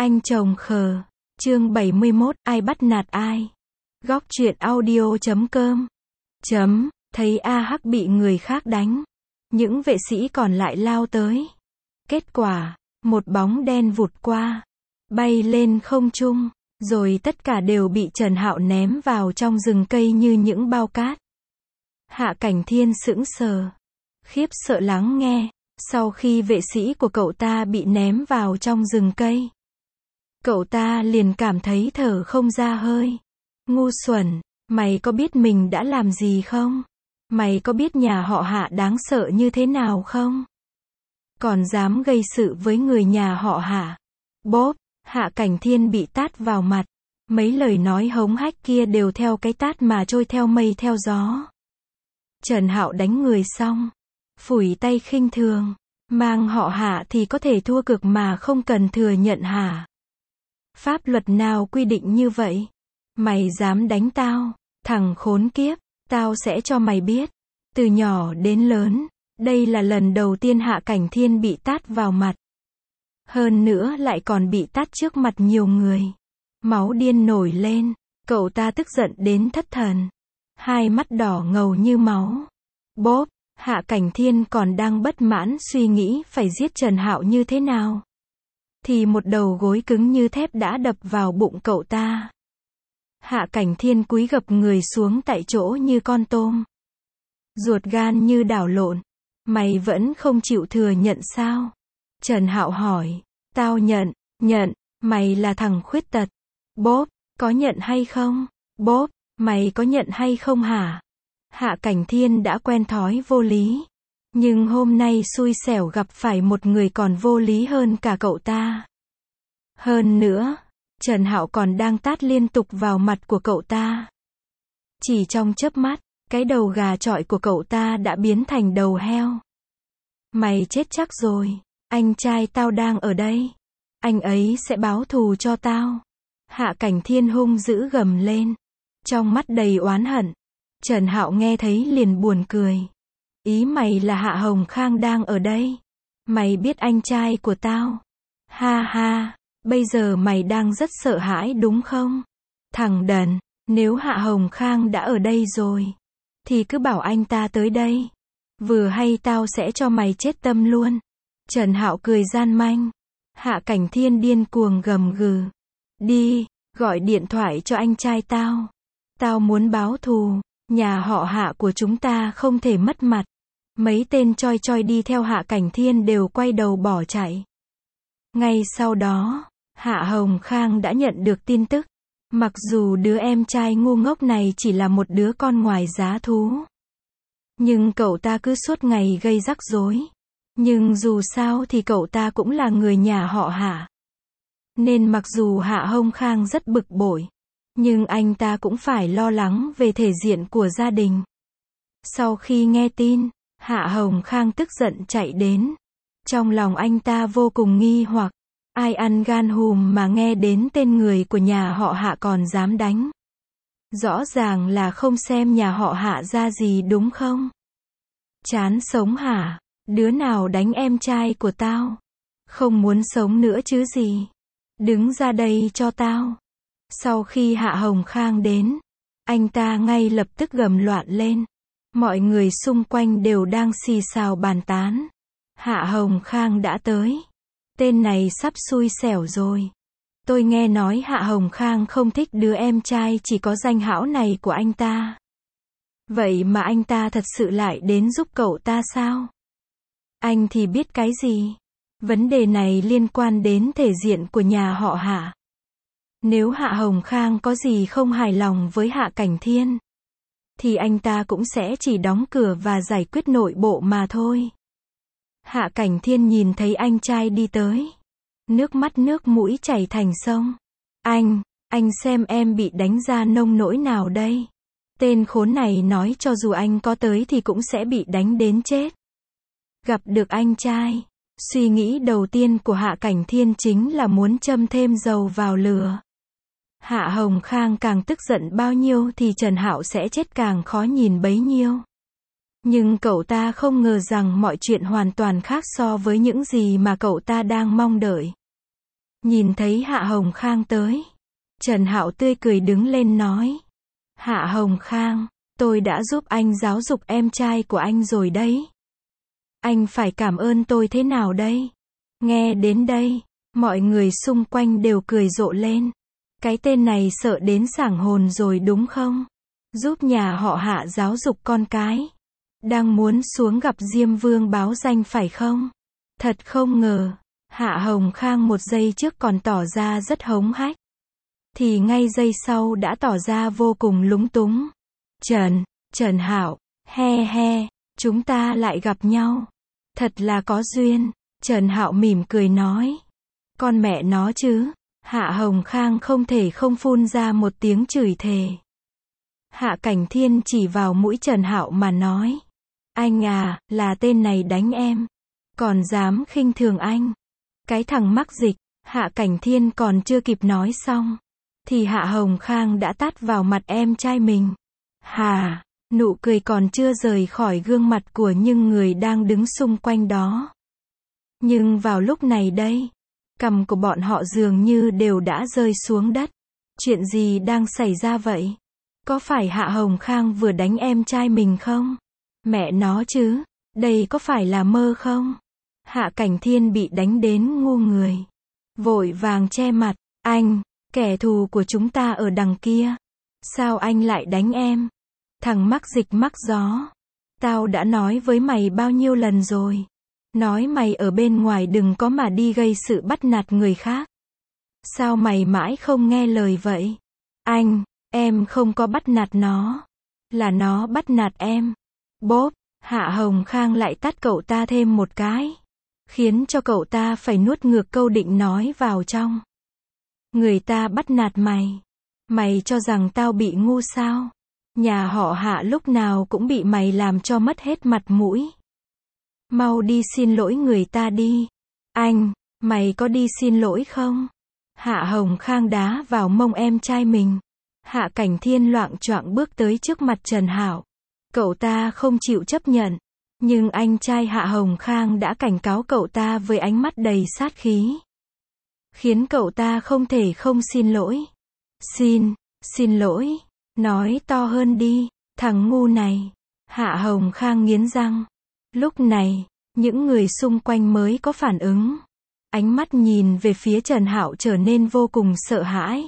Anh chồng khờ. Chương 71, ai bắt nạt ai? Góc truyện audio.com. Thấy A Hắc bị người khác đánh. Những vệ sĩ còn lại lao tới. Kết quả, một bóng đen vụt qua. Bay lên không trung. Rồi tất cả đều bị Trần Hạo ném vào trong rừng cây như những bao cát. Hạ Cảnh Thiên sững sờ. Khiếp sợ lắng nghe. Sau khi vệ sĩ của cậu ta bị ném vào trong rừng cây, cậu ta liền cảm thấy thở không ra hơi. Ngu xuẩn, mày có biết mình đã làm gì không? Mày có biết nhà họ Hạ đáng sợ như thế nào không? Còn dám gây sự với người nhà họ Hạ. Bốp, Hạ Cảnh Thiên bị tát vào mặt. Mấy lời nói hống hách kia đều theo cái tát mà trôi theo mây theo gió. Trần Hạo đánh người xong, phủi tay khinh thường. Mang họ Hạ thì có thể thua cược mà không cần thừa nhận hả? Pháp luật nào quy định như vậy? Mày dám đánh tao? Thằng khốn kiếp, tao sẽ cho mày biết. Từ nhỏ đến lớn, đây là lần đầu tiên Hạ Cảnh Thiên bị tát vào mặt. Hơn nữa lại còn bị tát trước mặt nhiều người. Máu điên nổi lên, cậu ta tức giận đến thất thần. Hai mắt đỏ ngầu như máu. Bốp, Hạ Cảnh Thiên còn đang bất mãn suy nghĩ phải giết Trần Hạo như thế nào, thì một đầu gối cứng như thép đã đập vào bụng cậu ta. Hạ Cảnh Thiên cúi gập người xuống tại chỗ như con tôm. Ruột gan như đảo lộn. Mày vẫn không chịu thừa nhận sao? Trần Hạo hỏi. Tao nhận, mày là thằng khuyết tật. Bốp, có nhận hay không? Bốp, mày có nhận hay không hả? Hạ Cảnh Thiên đã quen thói vô lý. Nhưng hôm nay xui xẻo gặp phải một người còn vô lý hơn cả cậu ta. Hơn nữa, Trần Hạo còn đang tát liên tục vào mặt của cậu ta. Chỉ trong chớp mắt, cái đầu gà chọi của cậu ta đã biến thành đầu heo. Mày chết chắc rồi, anh trai tao đang ở đây. Anh ấy sẽ báo thù cho tao. Hạ Cảnh Thiên hung dữ gầm lên. Trong mắt đầy oán hận. Trần Hạo nghe thấy liền buồn cười. Ý mày là Hạ Hồng Khang đang ở đây. Mày biết anh trai của tao. Ha ha, bây giờ mày đang rất sợ hãi đúng không? Thằng đần, nếu Hạ Hồng Khang đã ở đây rồi, thì cứ bảo anh ta tới đây. Vừa hay tao sẽ cho mày chết tâm luôn. Trần Hạo cười gian manh. Hạ Cảnh Thiên điên cuồng gầm gừ. Đi, gọi điện thoại cho anh trai tao. Tao muốn báo thù. Nhà họ Hạ của chúng ta không thể mất mặt. Mấy tên choi choi đi theo Hạ Cảnh Thiên đều quay đầu bỏ chạy. Ngay sau đó, Hạ Hồng Khang đã nhận được tin tức. Mặc dù đứa em trai ngu ngốc này chỉ là một đứa con ngoài giá thú, nhưng cậu ta cứ suốt ngày gây rắc rối. Nhưng dù sao thì cậu ta cũng là người nhà họ Hạ. Nên mặc dù Hạ Hồng Khang rất bực bội, nhưng anh ta cũng phải lo lắng về thể diện của gia đình. Sau khi nghe tin, Hạ Hồng Khang tức giận chạy đến. Trong lòng anh ta vô cùng nghi hoặc. Ai ăn gan hùm mà nghe đến tên người của nhà họ Hạ còn dám đánh. Rõ ràng là không xem nhà họ Hạ ra gì đúng không? Chán sống hả? Đứa nào đánh em trai của tao? Không muốn sống nữa chứ gì? Đứng ra đây cho tao. Sau khi Hạ Hồng Khang đến, anh ta ngay lập tức gầm loạn lên. Mọi người xung quanh đều đang xì xào bàn tán. Hạ Hồng Khang đã tới. Tên này sắp xui xẻo rồi. Tôi nghe nói Hạ Hồng Khang không thích đứa em trai chỉ có danh hão này của anh ta. Vậy mà anh ta thật sự lại đến giúp cậu ta sao? Anh thì biết cái gì? Vấn đề này liên quan đến thể diện của nhà họ Hạ. Nếu Hạ Hồng Khang có gì không hài lòng với Hạ Cảnh Thiên, thì anh ta cũng sẽ chỉ đóng cửa và giải quyết nội bộ mà thôi. Hạ Cảnh Thiên nhìn thấy anh trai đi tới. Nước mắt nước mũi chảy thành sông. Anh xem em bị đánh ra nông nỗi nào đây? Tên khốn này nói cho dù anh có tới thì cũng sẽ bị đánh đến chết. Gặp được anh trai, suy nghĩ đầu tiên của Hạ Cảnh Thiên chính là muốn châm thêm dầu vào lửa. Hạ Hồng Khang càng tức giận bao nhiêu thì Trần Hạo sẽ chết càng khó nhìn bấy nhiêu. Nhưng cậu ta không ngờ rằng mọi chuyện hoàn toàn khác so với những gì mà cậu ta đang mong đợi. Nhìn thấy Hạ Hồng Khang tới, Trần Hạo tươi cười đứng lên nói. Hạ Hồng Khang, tôi đã giúp anh giáo dục em trai của anh rồi đấy. Anh phải cảm ơn tôi thế nào đây? Nghe đến đây, mọi người xung quanh đều cười rộ lên. Cái tên này sợ đến sảng hồn rồi đúng không? Giúp nhà họ Hạ giáo dục con cái. Đang muốn xuống gặp Diêm Vương báo danh phải không? Thật không ngờ, Hạ Hồng Khang một giây trước còn tỏ ra rất hống hách. Thì ngay giây sau đã tỏ ra vô cùng lúng túng. Trần Hạo, he, chúng ta lại gặp nhau. Thật là có duyên, Trần Hạo mỉm cười nói. Con mẹ nó chứ, Hạ Hồng Khang không thể không phun ra một tiếng chửi thề. Hạ Cảnh Thiên chỉ vào mũi Trần Hạo mà nói. Anh à, là tên này đánh em. Còn dám khinh thường anh. Cái thằng mắc dịch, Hạ Cảnh Thiên còn chưa kịp nói xong. Thì Hạ Hồng Khang đã tát vào mặt em trai mình. Hà, nụ cười còn chưa rời khỏi gương mặt của những người đang đứng xung quanh đó. Nhưng vào lúc này đây, cằm của bọn họ dường như đều đã rơi xuống đất. Chuyện gì đang xảy ra vậy? Có phải Hạ Hồng Khang vừa đánh em trai mình không? Mẹ nó chứ, đây có phải là mơ không? Hạ Cảnh Thiên bị đánh đến ngu người. Vội vàng che mặt. Anh, kẻ thù của chúng ta ở đằng kia. Sao anh lại đánh em? Thằng mắc dịch mắc gió. Tao đã nói với mày bao nhiêu lần rồi. Nói mày ở bên ngoài đừng có mà đi gây sự bắt nạt người khác. Sao mày mãi không nghe lời vậy? Anh, em không có bắt nạt nó. Là nó bắt nạt em. Bốp, Hạ Hồng Khang lại tát cậu ta thêm một cái. Khiến cho cậu ta phải nuốt ngược câu định nói vào trong. Người ta bắt nạt mày. Mày cho rằng tao bị ngu sao? Nhà họ Hạ lúc nào cũng bị mày làm cho mất hết mặt mũi. Mau đi xin lỗi người ta đi. Anh, mày có đi xin lỗi không? Hạ Hồng Khang đá vào mông em trai mình. Hạ Cảnh Thiên loạng choạng bước tới trước mặt Trần Hạo. Cậu ta không chịu chấp nhận. Nhưng anh trai Hạ Hồng Khang đã cảnh cáo cậu ta với ánh mắt đầy sát khí. Khiến cậu ta không thể không xin lỗi. Xin lỗi. Nói to hơn đi, thằng ngu này. Hạ Hồng Khang nghiến răng. Lúc này, những người xung quanh mới có phản ứng. Ánh mắt nhìn về phía Trần Hạo trở nên vô cùng sợ hãi.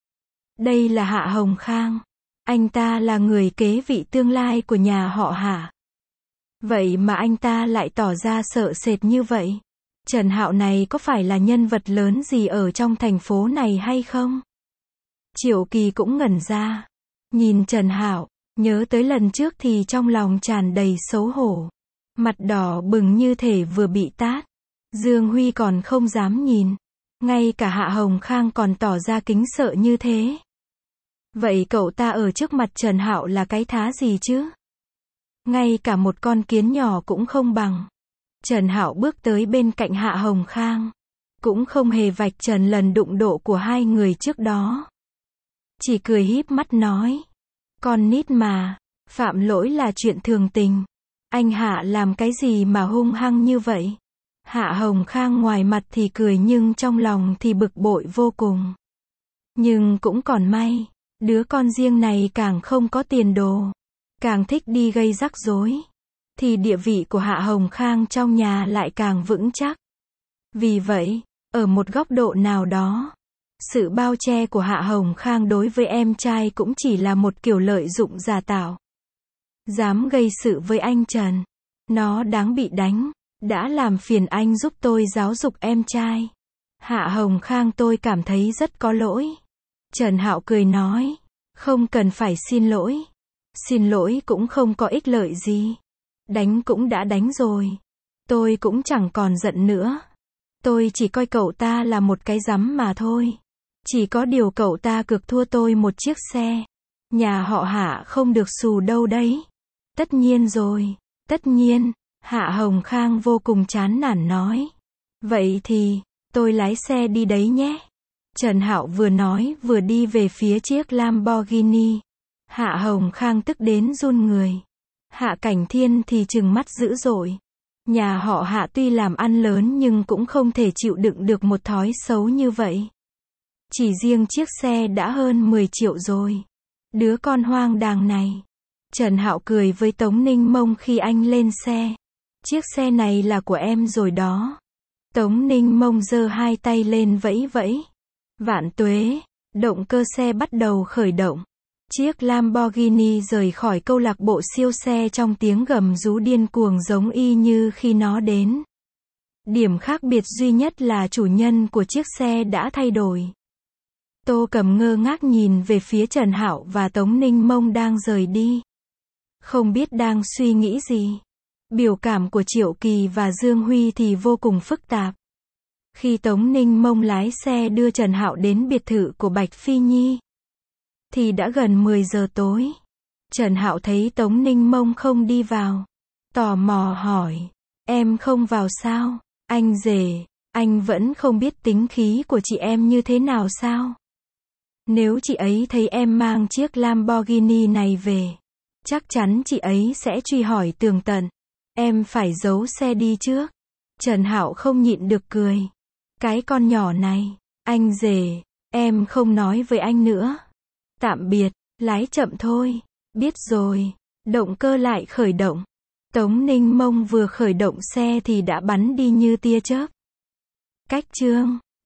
Đây là Hạ Hồng Khang. Anh ta là người kế vị tương lai của nhà họ Hạ. Vậy mà anh ta lại tỏ ra sợ sệt như vậy. Trần Hạo này có phải là nhân vật lớn gì ở trong thành phố này hay không? Triệu Kỳ cũng ngẩn ra. Nhìn Trần Hạo, nhớ tới lần trước thì trong lòng tràn đầy xấu hổ. Mặt đỏ bừng như thể vừa bị tát. Dương Huy còn không dám nhìn. Ngay cả Hạ Hồng Khang còn tỏ ra kính sợ như thế. Vậy cậu ta ở trước mặt Trần Hạo là cái thá gì chứ? Ngay cả một con kiến nhỏ cũng không bằng. Trần Hạo bước tới bên cạnh Hạ Hồng Khang. Cũng không hề vạch trần lần đụng độ của hai người trước đó. Chỉ cười híp mắt nói. Con nít mà, phạm lỗi là chuyện thường tình. Anh Hạ làm cái gì mà hung hăng như vậy? Hạ Hồng Khang ngoài mặt thì cười nhưng trong lòng thì bực bội vô cùng. Nhưng cũng còn may, đứa con riêng này càng không có tiền đồ. Càng thích đi gây rắc rối. Thì địa vị của Hạ Hồng Khang trong nhà lại càng vững chắc. Vì vậy, ở một góc độ nào đó, sự bao che của Hạ Hồng Khang đối với em trai cũng chỉ là một kiểu lợi dụng giả tạo. Dám gây sự với anh Trần. Nó đáng bị đánh. Đã làm phiền anh giúp tôi giáo dục em trai. Hạ Hồng Khang tôi cảm thấy rất có lỗi. Trần Hạo cười nói. Không cần phải xin lỗi. Xin lỗi cũng không có ích lợi gì. Đánh cũng đã đánh rồi. Tôi cũng chẳng còn giận nữa. Tôi chỉ coi cậu ta là một cái rắm mà thôi. Chỉ có điều cậu ta cược thua tôi một chiếc xe. Nhà họ Hạ không được xù đâu đấy. Tất nhiên rồi. Tất nhiên. Hạ Hồng Khang vô cùng chán nản nói. Vậy thì, tôi lái xe đi đấy nhé. Trần Hạo vừa nói vừa đi về phía chiếc Lamborghini. Hạ Hồng Khang tức đến run người. Hạ Cảnh Thiên thì trừng mắt dữ dội. Nhà họ Hạ tuy làm ăn lớn nhưng cũng không thể chịu đựng được một thói xấu như vậy. Chỉ riêng chiếc xe đã hơn 10 triệu rồi. Đứa con hoang đàng này. Trần Hạo cười với Tống Ninh Mông khi anh lên xe. Chiếc xe này là của em rồi đó. Tống Ninh Mông giơ hai tay lên vẫy vẫy. Vạn tuế. Động cơ xe bắt đầu khởi động. Chiếc Lamborghini rời khỏi câu lạc bộ siêu xe trong tiếng gầm rú điên cuồng giống y như khi nó đến. Điểm khác biệt duy nhất là chủ nhân của chiếc xe đã thay đổi. Tô Cầm ngơ ngác nhìn về phía Trần Hạo và Tống Ninh Mông đang rời đi. Không biết đang suy nghĩ gì. Biểu cảm của Triệu Kỳ và Dương Huy thì vô cùng phức tạp. Khi Tống Ninh Mông lái xe đưa Trần Hạo đến biệt thự của Bạch Phi Nhi, thì đã gần 10 giờ tối. Trần Hạo thấy Tống Ninh Mông không đi vào. Tò mò hỏi, em không vào sao? Anh rể, anh vẫn không biết tính khí của chị em như thế nào sao? Nếu chị ấy thấy em mang chiếc Lamborghini này về, chắc chắn chị ấy sẽ truy hỏi tường tận. Em phải giấu xe đi trước. Trần Hạo không nhịn được cười. Cái con nhỏ này, anh rể, em không nói với anh nữa. Tạm biệt, lái chậm thôi. Biết rồi. Động cơ lại khởi động. Tống Ninh Mông vừa khởi động xe thì đã bắn đi như tia chớp. Cách chương